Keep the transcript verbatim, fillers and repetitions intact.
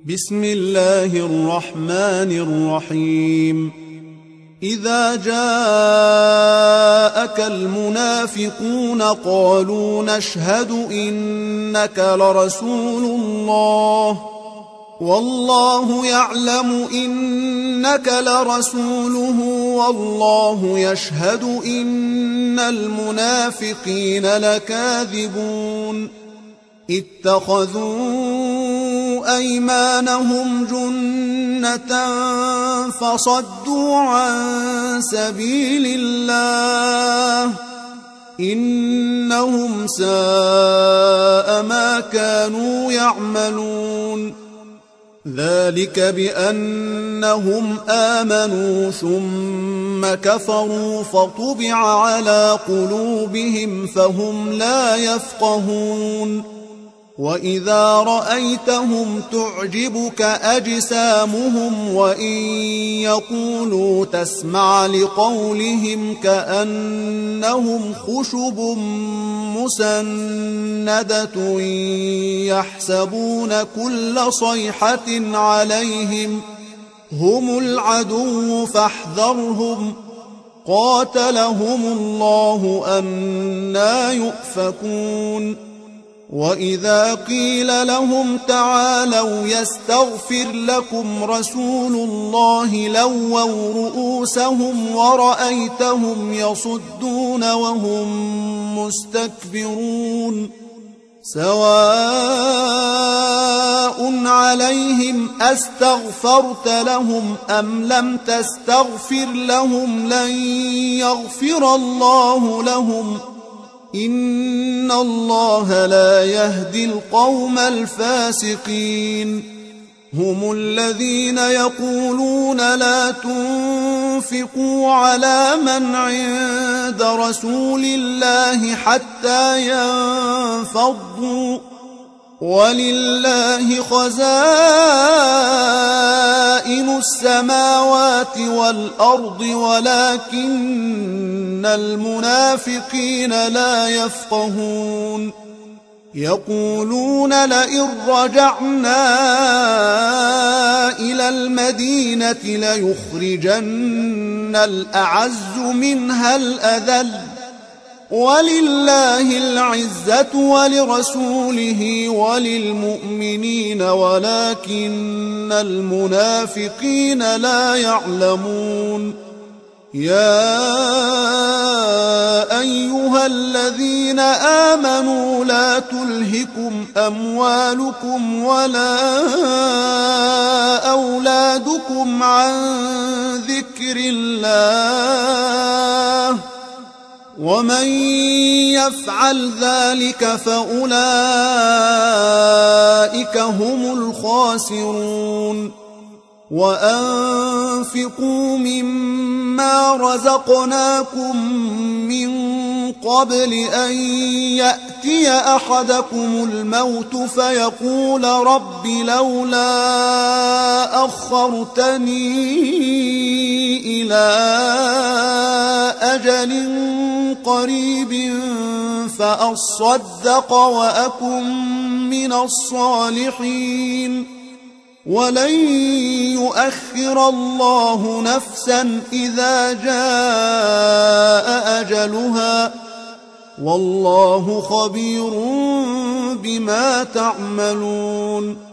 بسم الله الرحمن الرحيم إذا جاءك المنافقون قالوا نشهد إنك لرسول الله والله يعلم إنك لرسوله والله يشهد إن المنافقين لكاذبون اتخذوا أيمانهم جنة فصدوا عن سبيل الله إنهم ساء ما كانوا يعملون ذلك بأنهم آمنوا ثم كفروا فطبع على قلوبهم فهم لا يفقهون وإذا رأيتهم تعجبك أجسامهم وإن يقولوا تسمع لقولهم كأنهم خشب مسندة يحسبون كل صيحة عليهم هم العدو فاحذرهم قاتلهم الله أنى يؤفكون وإذا قيل لهم تعالوا يستغفر لكم رسول الله لووا رؤوسهم ورأيتهم يصدون وهم مستكبرون سواء عليهم أستغفرت لهم أم لم تستغفر لهم لن يغفر الله لهم إن الله لا يهدي القوم الفاسقين هم الذين يقولون لا تنفقوا على من عند رسول الله حتى ينفضوا ولله خزائن السماوات والأرض ولكن المنافقين لا يفقهون يقولون لئن رجعنا إلى المدينة ليخرجن الأعز منها الأذل ولله العزة ولرسوله وللمؤمنين ولكن المنافقين لا يعلمون يا أيها الذين آمنوا لا تلهكم أموالكم ولا أولادكم عن ذكر الله ومن يفعل ذلك فأولئك هم الخاسرون وأنفقوا مما رزقناكم من قبل أن يأتي أحدكم الموت فيقول رب لولا أخرتني إلى أجل قريب فأصدق وأكن من الصالحين ولن يؤخر الله نفسا إذا جاء أجلها والله خبير بما تعملون